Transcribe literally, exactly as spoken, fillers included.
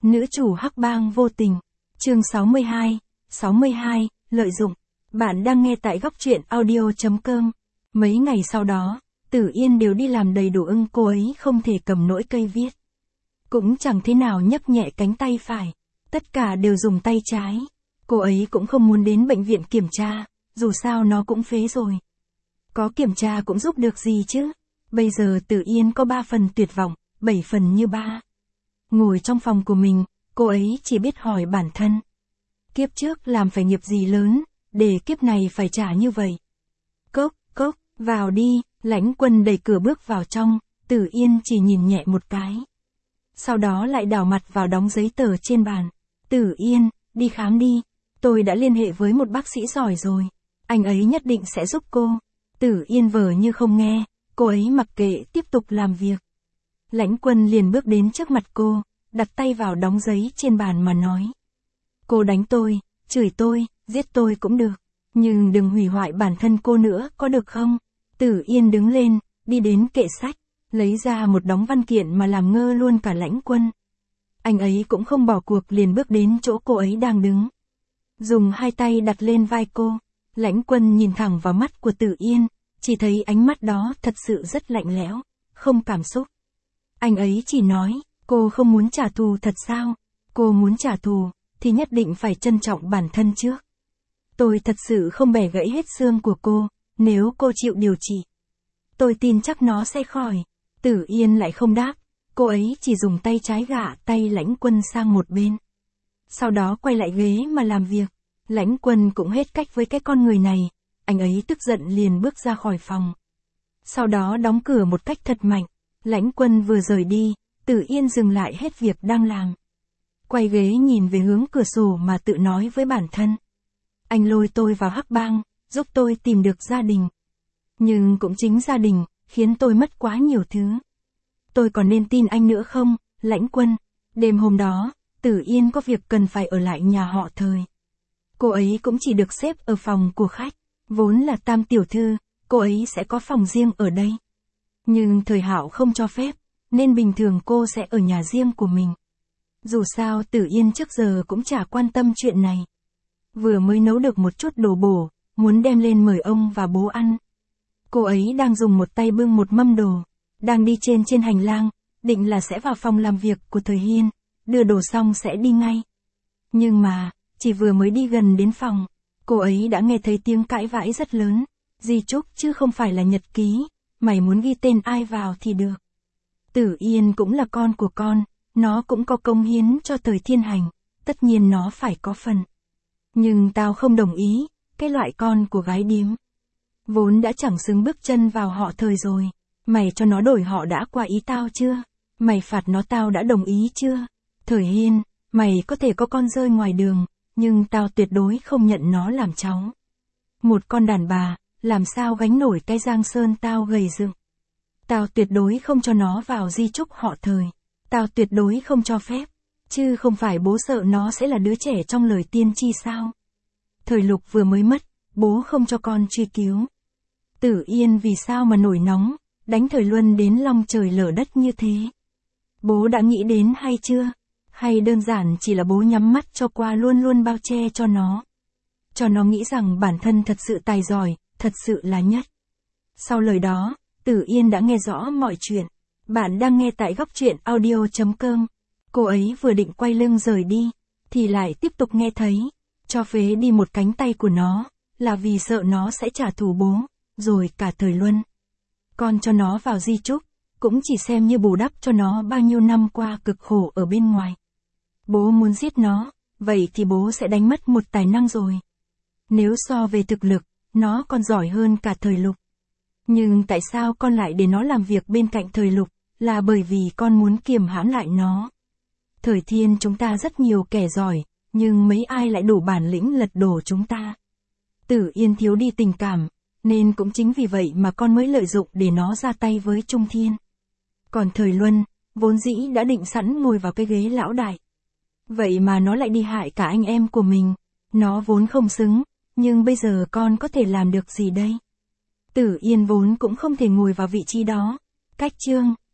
Nữ chủ hắc bang vô tình. Chương sáu mươi hai, sáu mươi hai, lợi dụng. Bạn đang nghe tại góc truyện audio chấm com. Mấy ngày sau đó, Tử Yên đều đi làm đầy đủ ưng, cô ấy không thể cầm nỗi cây viết. Cũng chẳng thế nào nhấc nhẹ cánh tay phải. Tất cả đều dùng tay trái. Cô ấy cũng không muốn đến bệnh viện kiểm tra, dù sao nó cũng phế rồi. Có kiểm tra cũng giúp được gì chứ. Bây giờ Tử Yên có ba phần tuyệt vọng, bảy phần như ba. Ngồi trong phòng của mình, cô ấy chỉ biết hỏi bản thân. Kiếp trước làm phải nghiệp gì lớn, để kiếp này phải trả như vậy. Cốc, cốc, vào đi, Lãnh Quân đẩy cửa bước vào trong, Tử Yên chỉ nhìn nhẹ một cái. Sau đó lại đảo mặt vào đóng giấy tờ trên bàn. Tử Yên, đi khám đi, tôi đã liên hệ với một bác sĩ giỏi rồi. Anh ấy nhất định sẽ giúp cô. Tử Yên vờ như không nghe, cô ấy mặc kệ tiếp tục làm việc. Lãnh Quân liền bước đến trước mặt cô, đặt tay vào đóng giấy trên bàn mà nói. Cô đánh tôi, chửi tôi, giết tôi cũng được, nhưng đừng hủy hoại bản thân cô nữa, có được không? Tử Yên đứng lên, đi đến kệ sách, lấy ra một đống văn kiện mà làm ngơ luôn cả Lãnh Quân. Anh ấy cũng không bỏ cuộc, liền bước đến chỗ cô ấy đang đứng. Dùng hai tay đặt lên vai cô, Lãnh Quân nhìn thẳng vào mắt của Tử Yên, chỉ thấy ánh mắt đó thật sự rất lạnh lẽo, không cảm xúc. Anh ấy chỉ nói, cô không muốn trả thù thật sao? Cô muốn trả thù, thì nhất định phải trân trọng bản thân trước. Tôi thật sự không bẻ gãy hết xương của cô, nếu cô chịu điều trị. Tôi tin chắc nó sẽ khỏi. Tử Yên lại không đáp, cô ấy chỉ dùng tay trái gạ tay Lãnh Quân sang một bên. Sau đó quay lại ghế mà làm việc. Lãnh Quân cũng hết cách với cái con người này, anh ấy tức giận liền bước ra khỏi phòng. Sau đó đóng cửa một cách thật mạnh. Lãnh Quân vừa rời đi, Tử Yên dừng lại hết việc đang làm. Quay ghế nhìn về hướng cửa sổ mà tự nói với bản thân. Anh lôi tôi vào hắc bang, giúp tôi tìm được gia đình. Nhưng cũng chính gia đình, khiến tôi mất quá nhiều thứ. Tôi còn nên tin anh nữa không, Lãnh Quân? Đêm hôm đó, Tử Yên có việc cần phải ở lại nhà họ Thời. Cô ấy cũng chỉ được xếp ở phòng của khách. Vốn là tam tiểu thư, cô ấy sẽ có phòng riêng ở đây. Nhưng Thời Hạo không cho phép, nên bình thường cô sẽ ở nhà riêng của mình. Dù sao Tử Yên trước giờ cũng chả quan tâm chuyện này. Vừa mới nấu được một chút đồ bổ, muốn đem lên mời ông và bố ăn. Cô ấy đang dùng một tay bưng một mâm đồ, đang đi trên trên hành lang, định là sẽ vào phòng làm việc của Thời Hiên, đưa đồ xong sẽ đi ngay. Nhưng mà, chỉ vừa mới đi gần đến phòng, cô ấy đã nghe thấy tiếng cãi vã rất lớn. Di chúc chứ không phải là nhật ký, mày muốn ghi tên ai vào thì được. Tử Yên cũng là con của con, nó cũng có công hiến cho Thời Thiên Hành, tất nhiên nó phải có phần. Nhưng tao không đồng ý, cái loại con của gái điếm. Vốn đã chẳng xứng bước chân vào họ Thời rồi, mày cho nó đổi họ đã qua ý tao chưa? Mày phạt nó tao đã đồng ý chưa? Thời Hiên, mày có thể có con rơi ngoài đường, nhưng tao tuyệt đối không nhận nó làm cháu. Một con đàn bà, làm sao gánh nổi cái giang sơn tao gầy dựng. Tao tuyệt đối không cho nó vào di chúc họ Thời. Tao tuyệt đối không cho phép. Chứ không phải bố sợ nó sẽ là đứa trẻ trong lời tiên tri sao? Thời Lục vừa mới mất, bố không cho con truy cứu. Tử Yên vì sao mà nổi nóng, đánh Thời Luân đến long trời lở đất như thế? Bố đã nghĩ đến hay chưa? Hay đơn giản chỉ là bố nhắm mắt cho qua luôn luôn bao che cho nó? Cho nó nghĩ rằng bản thân thật sự tài giỏi, thật sự là nhất. Sau lời đó, Tử Yên đã nghe rõ mọi chuyện. Bạn đang nghe tại góc truyện audio chấm com. Cô ấy vừa định quay lưng rời đi, thì lại tiếp tục nghe thấy, cho phế đi một cánh tay của nó, là vì sợ nó sẽ trả thù bố, rồi cả Thời Luân. Con cho nó vào di chúc, cũng chỉ xem như bù đắp cho nó bao nhiêu năm qua cực khổ ở bên ngoài. Bố muốn giết nó, vậy thì bố sẽ đánh mất một tài năng rồi. Nếu so về thực lực, nó còn giỏi hơn cả Thời Lục. Nhưng tại sao con lại để nó làm việc bên cạnh Thời Lục, là bởi vì con muốn kiềm hãm lại nó. Thời Thiên chúng ta rất nhiều kẻ giỏi, nhưng mấy ai lại đủ bản lĩnh lật đổ chúng ta. Tử Yên thiếu đi tình cảm, nên cũng chính vì vậy mà con mới lợi dụng để nó ra tay với Trung Thiên. Còn Thời Luân, vốn dĩ đã định sẵn ngồi vào cái ghế lão đại. Vậy mà nó lại đi hại cả anh em của mình, nó vốn không xứng, nhưng bây giờ con có thể làm được gì đây? Tử Yên vốn cũng không thể ngồi vào vị trí đó. Cách chương